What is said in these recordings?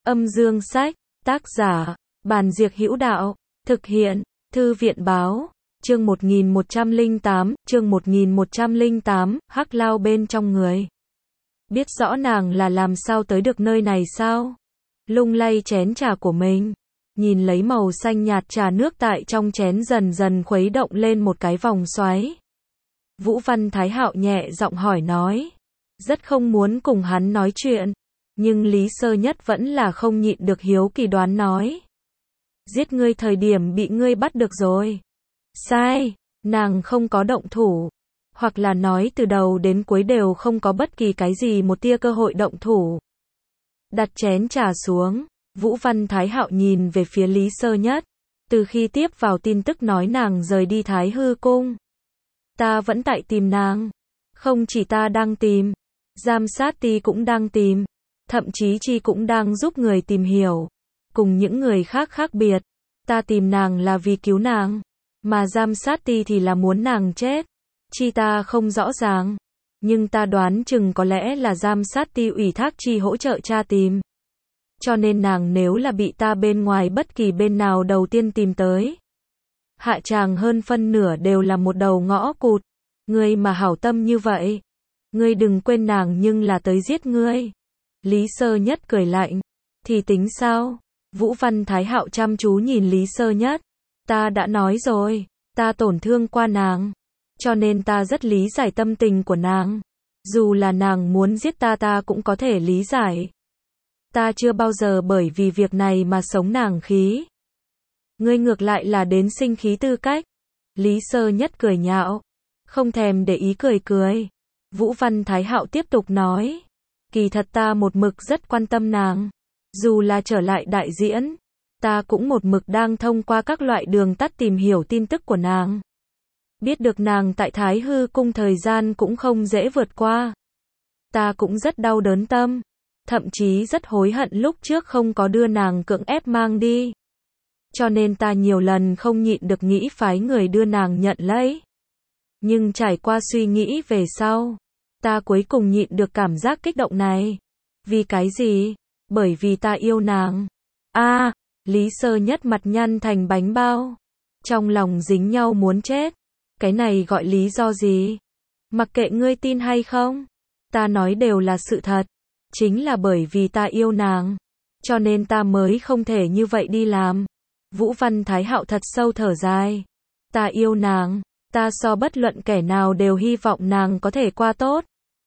Âm dương sách, tác giả, Bàn Diệc Hữu Đạo, thực hiện, Thư viện báo, chương 1108, Hắc Lao bên trong người. Biết rõ nàng là làm sao tới được nơi này sao? Lung lay chén trà của mình, nhìn lấy màu xanh nhạt trà nước tại trong chén dần dần khuấy động lên một cái vòng xoáy. Vũ Văn Thái Hạo nhẹ giọng hỏi nói, rất không muốn cùng hắn nói chuyện, nhưng Lý Sơ Nhất vẫn là không nhịn được hiếu kỳ đoán nói. Giết ngươi thời điểm bị ngươi bắt được rồi. Sai, nàng không có động thủ, hoặc là nói từ đầu đến cuối đều không có bất kỳ cái gì một tia cơ hội động thủ. Đặt chén trà xuống, Vũ Văn Thái Hạo nhìn về phía Lý Sơ Nhất, từ khi tiếp vào tin tức nói nàng rời đi Thái Hư Cung. Ta vẫn tại tìm nàng, không chỉ ta đang tìm, Giám sát ti cũng đang tìm, thậm chí Chi cũng đang giúp người tìm hiểu. Cùng những người khác khác biệt, ta tìm nàng là vì cứu nàng, mà Giám sát ti thì là muốn nàng chết. Chi ta không rõ ràng, nhưng ta đoán chừng có lẽ là Giám sát ti ủy thác Chi hỗ trợ tra tìm. Cho nên nàng nếu là bị ta bên ngoài bất kỳ bên nào đầu tiên tìm tới, hạ tràng hơn phân nửa đều là một đầu ngõ cụt. Ngươi mà hảo tâm như vậy, ngươi đừng quên nàng nhưng là tới giết ngươi. Lý Sơ Nhất cười lạnh, thì tính sao? Vũ Văn Thái Hạo chăm chú nhìn Lý Sơ Nhất, ta đã nói rồi, ta tổn thương qua nàng, cho nên ta rất lý giải tâm tình của nàng. Dù là nàng muốn giết ta ta cũng có thể lý giải. Ta chưa bao giờ bởi vì việc này mà sống nàng khí. Ngươi ngược lại là đến sinh khí tư cách. Lý Sơ Nhất cười nhạo, không thèm để ý cười cười. Vũ Văn Thái Hạo tiếp tục nói, kỳ thật ta một mực rất quan tâm nàng. Dù là trở lại đại diễn, ta cũng một mực đang thông qua các loại đường tắt tìm hiểu tin tức của nàng. Biết được nàng tại Thái Hư Cung thời gian cũng không dễ vượt qua. Ta cũng rất đau đớn tâm, thậm chí rất hối hận lúc trước không có đưa nàng cưỡng ép mang đi. Cho nên ta nhiều lần không nhịn được nghĩ phái người đưa nàng nhận lấy. Nhưng trải qua suy nghĩ về sau, ta cuối cùng nhịn được cảm giác kích động này. Vì cái gì? Bởi vì ta yêu nàng. Lý Sơ Nhất mặt nhăn thành bánh bao, trong lòng dính nhau muốn chết. Cái này gọi lý do gì? Mặc kệ ngươi tin hay không, ta nói đều là sự thật. Chính là bởi vì ta yêu nàng, cho nên ta mới không thể như vậy đi làm. Vũ Văn Thái Hạo thật sâu thở dài. Ta yêu nàng, ta so bất luận kẻ nào đều hy vọng nàng có thể qua tốt.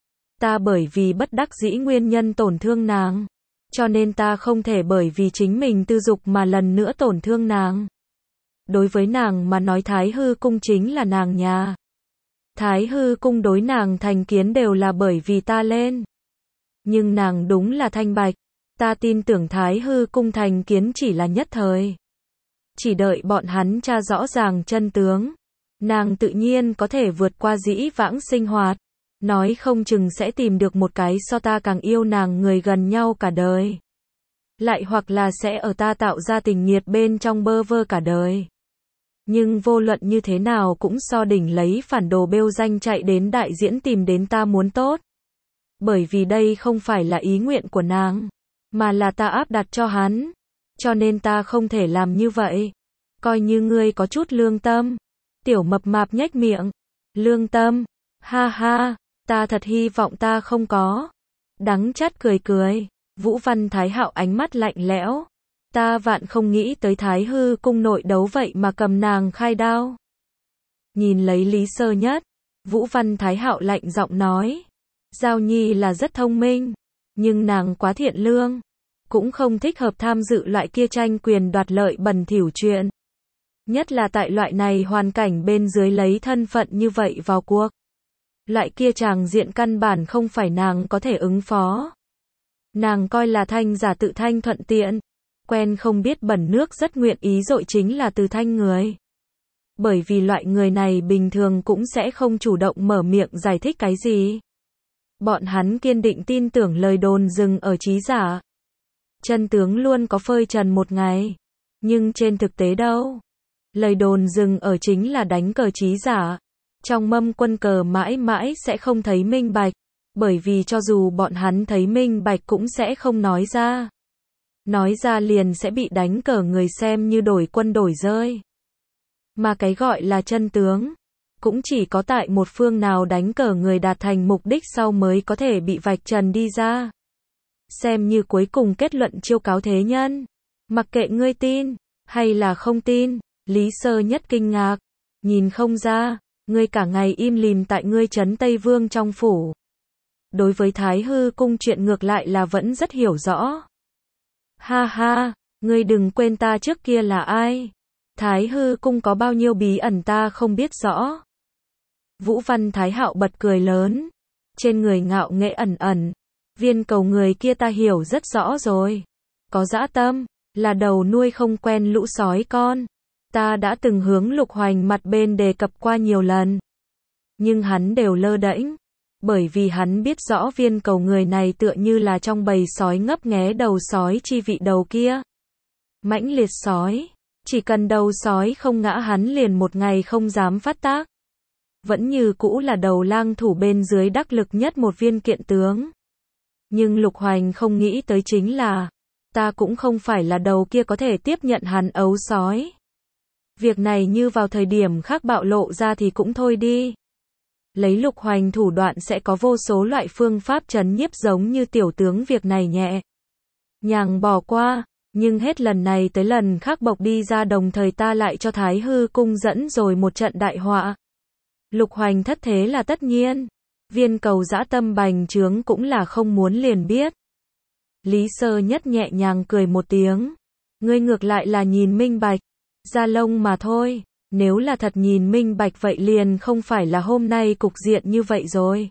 Ta bởi vì bất đắc dĩ nguyên nhân tổn thương nàng, cho nên ta không thể bởi vì chính mình tư dục mà lần nữa tổn thương nàng. Đối với nàng mà nói Thái Hư Cung chính là nàng nhà. Thái Hư Cung đối nàng thành kiến đều là bởi vì ta lên. Nhưng nàng đúng là thanh bạch. Ta tin tưởng Thái Hư Cung thành kiến chỉ là nhất thời. Chỉ đợi bọn hắn tra rõ ràng chân tướng, nàng tự nhiên có thể vượt qua dĩ vãng sinh hoạt. Nói không chừng sẽ tìm được một cái so ta càng yêu nàng người gần nhau cả đời. Lại hoặc là sẽ ở ta tạo ra tình nghiệt bên trong bơ vơ cả đời. Nhưng vô luận như thế nào cũng so đỉnh lấy phản đồ bêu danh chạy đến đại diễn tìm đến ta muốn tốt. Bởi vì đây không phải là ý nguyện của nàng, mà là ta áp đặt cho hắn. Cho nên ta không thể làm như vậy. Coi như ngươi có chút lương tâm. Tiểu mập mạp nhếch miệng. Lương tâm? Ha ha, ta thật hy vọng ta không có. Đắng chát cười cười. Vũ Văn Thái Hạo ánh mắt lạnh lẽo. Ta vạn không nghĩ tới Thái Hư Cung nội đấu vậy mà cầm nàng khai đao. Nhìn lấy Lý Sơ Nhất, Vũ Văn Thái Hạo lạnh giọng nói. Giao Nhi là rất thông minh, nhưng nàng quá thiện lương, cũng không thích hợp tham dự loại kia tranh quyền đoạt lợi bẩn thỉu chuyện. Nhất là tại loại này hoàn cảnh bên dưới lấy thân phận như vậy vào cuộc. Loại kia tràng diện căn bản không phải nàng có thể ứng phó. Nàng coi là thanh giả tự thanh thuận tiện, quen không biết bẩn nước rất nguyện ý dội chính là từ thanh người. Bởi vì loại người này bình thường cũng sẽ không chủ động mở miệng giải thích cái gì. Bọn hắn kiên định tin tưởng lời đồn dừng ở trí giả. Chân tướng luôn có phơi trần một ngày. Nhưng trên thực tế đâu? Lời đồn dừng ở chính là đánh cờ trí giả. Trong mâm quân cờ mãi mãi sẽ không thấy minh bạch. Bởi vì cho dù bọn hắn thấy minh bạch cũng sẽ không nói ra. Nói ra liền sẽ bị đánh cờ người xem như đổi quân đổi rơi. Mà cái gọi là chân tướng, cũng chỉ có tại một phương nào đánh cờ người đạt thành mục đích sau mới có thể bị vạch trần đi ra. Xem như cuối cùng kết luận chiêu cáo thế nhân. Mặc kệ ngươi tin, hay là không tin, Lý Sơ Nhất kinh ngạc. Nhìn không ra, ngươi cả ngày im lìm tại ngươi trấn Tây Vương trong phủ. Đối với Thái Hư cung chuyện ngược lại là vẫn rất hiểu rõ. Ha ha, ngươi đừng quên ta trước kia là ai. Thái Hư cung có bao nhiêu bí ẩn ta không biết rõ. Vũ Văn Thái Hạo bật cười lớn. Trên người ngạo nghễ ẩn ẩn. Viên cầu người kia ta hiểu rất rõ rồi. Có dã tâm, là đầu nuôi không quen lũ sói con. Ta đã từng hướng Lục Hoành mặt bên đề cập qua nhiều lần. Nhưng hắn đều lơ đễnh. Bởi vì hắn biết rõ viên cầu người này tựa như là trong bầy sói ngấp nghé đầu sói chi vị đầu kia. Mãnh liệt sói. Chỉ cần đầu sói không ngã hắn liền một ngày không dám phát tác. Vẫn như cũ là đầu lang thủ bên dưới đắc lực nhất một viên kiện tướng. Nhưng Lục Hoành không nghĩ tới chính là, ta cũng không phải là đầu kia có thể tiếp nhận hắn ấu sói. Việc này như vào thời điểm khác bạo lộ ra thì cũng thôi đi. Lấy Lục Hoành thủ đoạn sẽ có vô số loại phương pháp trấn nhiếp giống như tiểu tướng việc này nhẹ nhàng bỏ qua. Nhưng hết lần này tới lần khác bộc đi ra đồng thời ta lại cho Thái Hư cung dẫn rồi một trận đại họa. Lục Hoành thất thế là tất nhiên. Viên cầu dã tâm bành trướng cũng là không muốn liền biết. Lý Sơ Nhất nhẹ nhàng cười một tiếng. Ngươi ngược lại là nhìn minh bạch. Da lông mà thôi. Nếu là thật nhìn minh bạch vậy liền không phải là hôm nay cục diện như vậy rồi.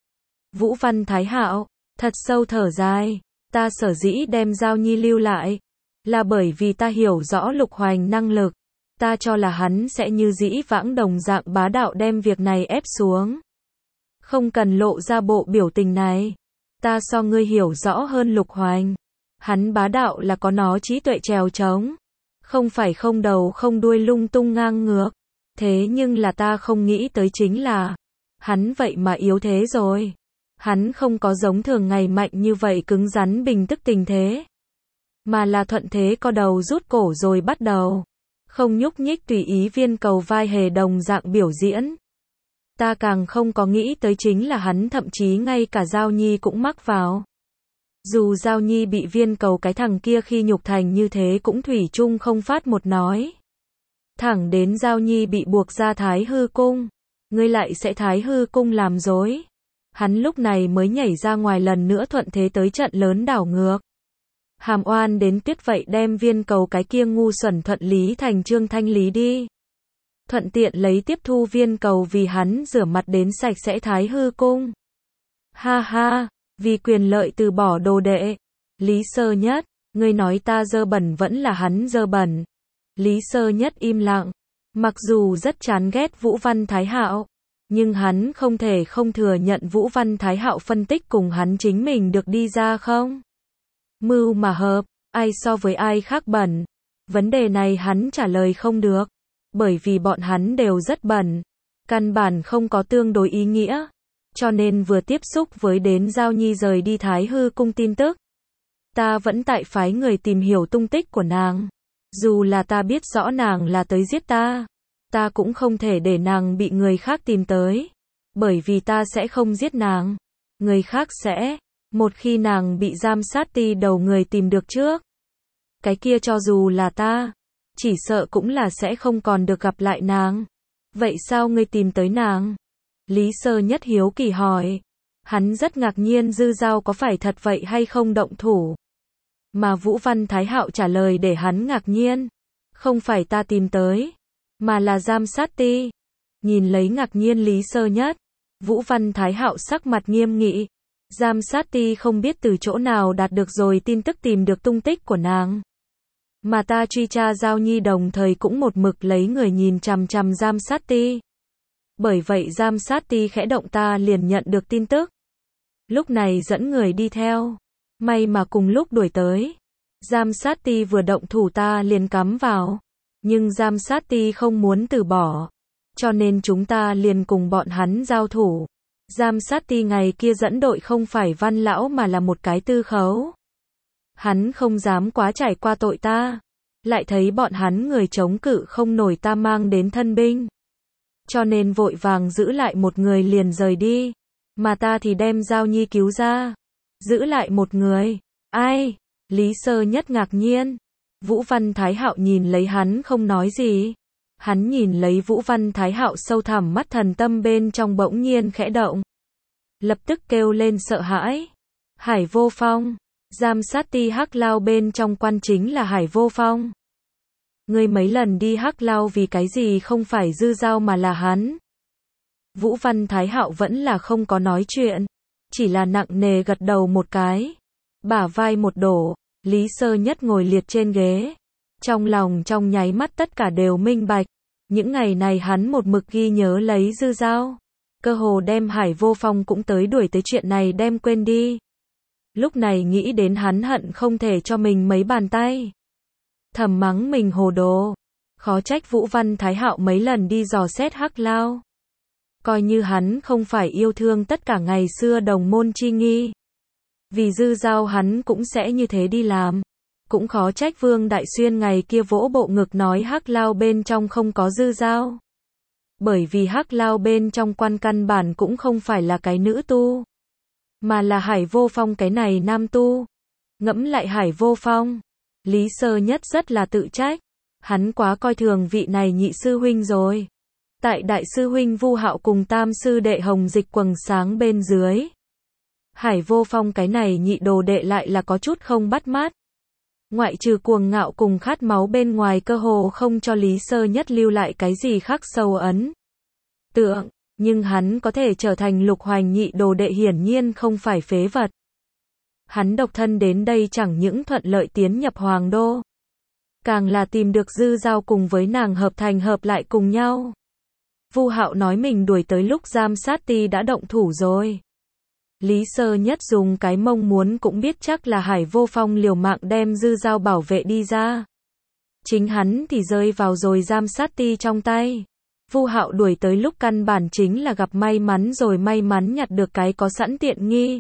Vũ Văn Thái Hạo, thật sâu thở dài. Ta sở dĩ đem Giao Nhi lưu lại. Là bởi vì ta hiểu rõ Lục Hoành năng lực. Ta cho là hắn sẽ như dĩ vãng đồng dạng bá đạo đem việc này ép xuống. Không cần lộ ra bộ biểu tình này. Ta so ngươi hiểu rõ hơn Lục Hoành. Hắn bá đạo là có nó trí tuệ trèo trống. Không phải không đầu không đuôi lung tung ngang ngược. Thế nhưng là ta không nghĩ tới chính là, hắn vậy mà yếu thế rồi. Hắn không có giống thường ngày mạnh như vậy cứng rắn bình tức tình thế. Mà là thuận thế co đầu rút cổ rồi bắt đầu. Không nhúc nhích tùy ý viên cầu vai hề đồng dạng biểu diễn. Ta càng không có nghĩ tới chính là hắn thậm chí ngay cả Giao Nhi cũng mắc vào. Dù Giao Nhi bị viên cầu cái thằng kia khi nhục thành như thế cũng thủy chung không phát một nói. Thẳng đến Giao Nhi bị buộc ra Thái Hư cung. Ngươi lại sẽ Thái Hư cung làm dối. Hắn lúc này mới nhảy ra ngoài lần nữa thuận thế tới trận lớn đảo ngược. Hàm oan đến tuyết vậy đem viên cầu cái kia ngu xuẩn thuận lý thành Trương Thanh Lý đi. Thuận tiện lấy tiếp thu viên cầu vì hắn rửa mặt đến sạch sẽ Thái Hư cung. Ha ha, vì quyền lợi từ bỏ đồ đệ. Lý Sơ Nhất, ngươi nói ta dơ bẩn vẫn là hắn dơ bẩn. Lý Sơ Nhất im lặng. Mặc dù rất chán ghét Vũ Văn Thái Hạo, nhưng hắn không thể không thừa nhận Vũ Văn Thái Hạo phân tích cùng hắn chính mình được đi ra không? Mưu mà hợp, ai so với ai khác bẩn. Vấn đề này hắn trả lời không được. Bởi vì bọn hắn đều rất bẩn. Căn bản không có tương đối ý nghĩa. Cho nên vừa tiếp xúc với đến Giao Nhi rời đi Thái Hư cung tin tức. Ta vẫn tại phái người tìm hiểu tung tích của nàng. Dù là ta biết rõ nàng là tới giết ta. Ta cũng không thể để nàng bị người khác tìm tới. Bởi vì ta sẽ không giết nàng. Người khác sẽ. Một khi nàng bị giam sát ti đầu người tìm được trước. Cái kia cho dù là ta. Chỉ sợ cũng là sẽ không còn được gặp lại nàng. Vậy sao ngươi tìm tới nàng? Lý Sơ Nhất hiếu kỳ hỏi. Hắn rất ngạc nhiên Dư Giao có phải thật vậy hay không động thủ. Mà Vũ Văn Thái Hạo trả lời để hắn ngạc nhiên. Không phải ta tìm tới. Mà là giam sát ti. Nhìn lấy ngạc nhiên Lý Sơ Nhất. Vũ Văn Thái Hạo sắc mặt nghiêm nghị. Giam sát ti không biết từ chỗ nào đạt được rồi tin tức tìm được tung tích của nàng. Mà ta truy tra Giao Nhi đồng thời cũng một mực lấy người nhìn chằm chằm giam sát ti. Bởi vậy giam sát ti khẽ động ta liền nhận được tin tức. Lúc này dẫn người đi theo. May mà cùng lúc đuổi tới. Giam sát ti vừa động thủ ta liền cắm vào. Nhưng giam sát ti không muốn từ bỏ. Cho nên chúng ta liền cùng bọn hắn giao thủ. Giam sát ti ngày kia dẫn đội không phải Văn Lão mà là một cái tư khấu. Hắn không dám quá trải qua tội ta. Lại thấy bọn hắn người chống cự không nổi ta mang đến thân binh. Cho nên vội vàng giữ lại một người liền rời đi. Mà ta thì đem Giao Nhi cứu ra. Giữ lại một người. Ai? Lý Sơ Nhất ngạc nhiên. Vũ Văn Thái Hạo nhìn lấy hắn không nói gì. Hắn nhìn lấy Vũ Văn Thái Hạo sâu thẳm mắt thần tâm bên trong bỗng nhiên khẽ động. Lập tức kêu lên sợ hãi. Hải Vô Phong. Giam sát ti Hắc Lao bên trong quan chính là Hải Vô Phong. Ngươi mấy lần đi Hắc Lao vì cái gì không phải Dư Giao mà là hắn. Vũ Văn Thái Hạo vẫn là không có nói chuyện. Chỉ là nặng nề gật đầu một cái. Bả vai một đổ. Lý Sơ Nhất ngồi liệt trên ghế. Trong lòng trong nháy mắt tất cả đều minh bạch. Những ngày này hắn một mực ghi nhớ lấy Dư Giao. Cơ hồ đem Hải Vô Phong cũng tới đuổi tới chuyện này đem quên đi. Lúc này nghĩ đến hắn hận không thể cho mình mấy bàn tay. Thầm mắng mình hồ đồ. Khó trách Vũ Văn Thái Hạo mấy lần đi dò xét Hắc Lao. Coi như hắn không phải yêu thương tất cả ngày xưa đồng môn chi nghi. Vì Dư Giao hắn cũng sẽ như thế đi làm. Cũng khó trách Vương Đại Xuyên ngày kia vỗ bộ ngực nói Hắc Lao bên trong không có Dư Giao. Bởi vì Hắc Lao bên trong quan căn bản cũng không phải là cái nữ tu. Mà là Hải Vô Phong cái này nam tu. Ngẫm lại Hải Vô Phong. Lý Sơ Nhất rất là tự trách. Hắn quá coi thường vị này nhị sư huynh rồi. Tại đại sư huynh Vu Hạo cùng tam sư đệ Hồng Dịch quầng sáng bên dưới. Hải Vô Phong cái này nhị đồ đệ lại là có chút không bắt mắt. Ngoại trừ cuồng ngạo cùng khát máu bên ngoài cơ hồ không cho Lý Sơ Nhất lưu lại cái gì khắc sâu ấn tượng, nhưng hắn có thể trở thành Lục Hoành nhị đồ đệ hiển nhiên không phải phế vật. Hắn độc thân đến đây chẳng những thuận lợi tiến nhập Hoàng Đô, càng là tìm được Dư Giao cùng với nàng hợp thành hợp lại cùng nhau. Vu Hạo nói mình đuổi tới lúc giam sát ti đã động thủ rồi. Lý Sơ Nhất dùng cái mông muốn cũng biết chắc là Hải Vô Phong liều mạng đem Dư Giao bảo vệ đi ra. Chính hắn thì rơi vào rồi giam sát ti trong tay. Vu Hạo đuổi tới lúc căn bản chính là gặp may mắn rồi may mắn nhặt được cái có sẵn tiện nghi.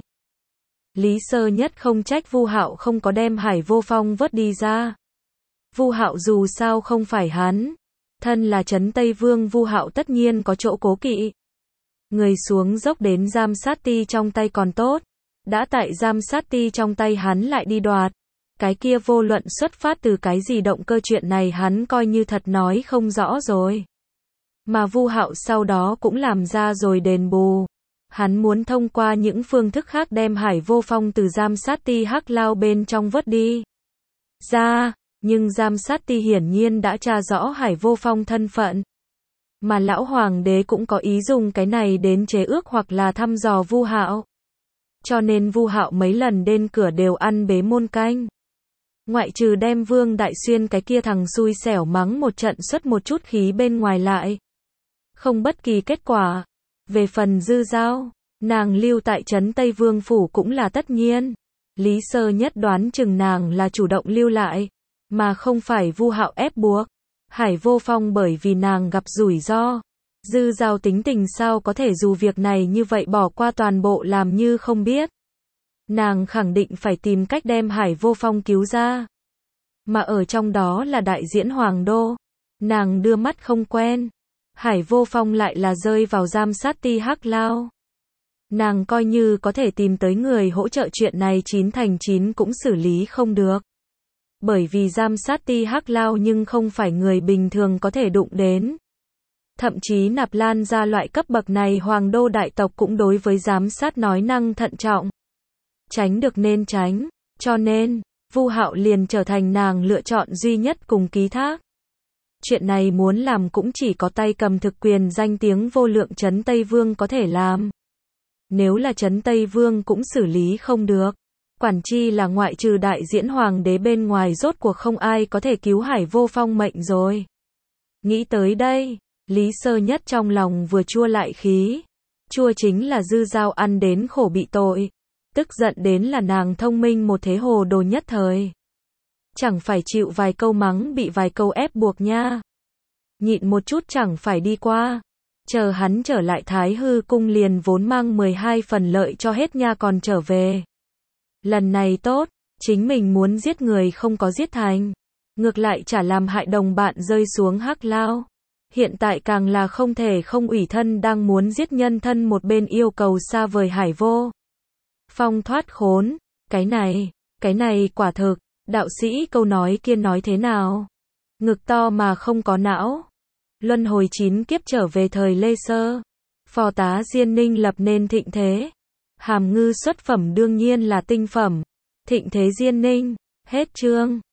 Lý Sơ Nhất không trách Vu Hạo không có đem Hải Vô Phong vớt đi ra. Vu Hạo dù sao không phải hắn. Thân là Trấn Tây Vương Vu Hạo tất nhiên có chỗ cố kỵ. Người xuống dốc đến giam sát ti trong tay còn tốt. Đã tại giam sát ti trong tay hắn lại đi đoạt. Cái kia vô luận xuất phát từ cái gì động cơ chuyện này hắn coi như thật nói không rõ rồi. Mà Vu Hạo sau đó cũng làm ra rồi đền bù. Hắn muốn thông qua những phương thức khác đem Hải Vô Phong từ giam sát ti Hắc Lao bên trong vớt đi ra, nhưng giam sát ti hiển nhiên đã tra rõ Hải Vô Phong thân phận. Mà lão hoàng đế cũng có ý dùng cái này đến chế ước hoặc là thăm dò Vu Hạo. Cho nên Vu Hạo mấy lần đến cửa đều ăn bế môn canh. Ngoại trừ đem Vương Đại Xuyên cái kia thằng xui xẻo mắng một trận xuất một chút khí bên ngoài lại. Không bất kỳ kết quả. Về phần Dư Giao, nàng lưu tại Trấn Tây Vương Phủ cũng là tất nhiên. Lý Sơ Nhất đoán chừng nàng là chủ động lưu lại, mà không phải Vu Hạo ép buộc. Hải Vô Phong bởi vì nàng gặp rủi ro. Dư Giao tính tình sao có thể dù việc này như vậy bỏ qua toàn bộ làm như không biết. Nàng khẳng định phải tìm cách đem Hải Vô Phong cứu ra. Mà ở trong đó là đại diễn Hoàng Đô. Nàng đưa mắt không quen. Hải Vô Phong lại là rơi vào giam sát ti Hắc Lao. Nàng coi như có thể tìm tới người hỗ trợ chuyện này 9 thành 9 cũng xử lý không được. Bởi vì giam sát ti Hắc Lao nhưng không phải người bình thường có thể đụng đến. Thậm chí Nạp Lan ra loại cấp bậc này Hoàng Đô đại tộc cũng đối với giám sát nói năng thận trọng. Tránh được nên tránh, cho nên, Vu Hạo liền trở thành nàng lựa chọn duy nhất cùng ký thác. Chuyện này muốn làm cũng chỉ có tay cầm thực quyền danh tiếng vô lượng Trấn Tây Vương có thể làm. Nếu là Trấn Tây Vương cũng xử lý không được. Quản chi là ngoại trừ đại diễn hoàng đế bên ngoài rốt cuộc không ai có thể cứu Hải Vô Phong mệnh rồi. Nghĩ tới đây, Lý Sơ Nhất trong lòng vừa chua lại khí. Chua chính là Dư Giao ăn đến khổ bị tội. Tức giận đến là nàng thông minh một thế hồ đồ nhất thời. Chẳng phải chịu vài câu mắng bị vài câu ép buộc nha. Nhịn một chút chẳng phải đi qua. Chờ hắn trở lại Thái Hư cung liền vốn mang 12 phần lợi cho hết nha còn trở về. Lần này tốt, Chính mình muốn giết người không có giết thành, ngược lại chả làm hại đồng bạn rơi xuống hắc lao. Hiện tại càng là không thể không ủy thân đang muốn giết nhân thân một bên yêu cầu xa vời Hải Vô Phong thoát khốn. Cái này quả thực, đạo sĩ câu nói kia nói thế nào? Ngực to mà không có não. Luân hồi 9 kiếp trở về thời Lê Sơ. Phò tá Diên Ninh lập nên thịnh thế. Hàm Ngư xuất phẩm đương nhiên là tinh phẩm. Thịnh thế Diên Ninh. Hết chương.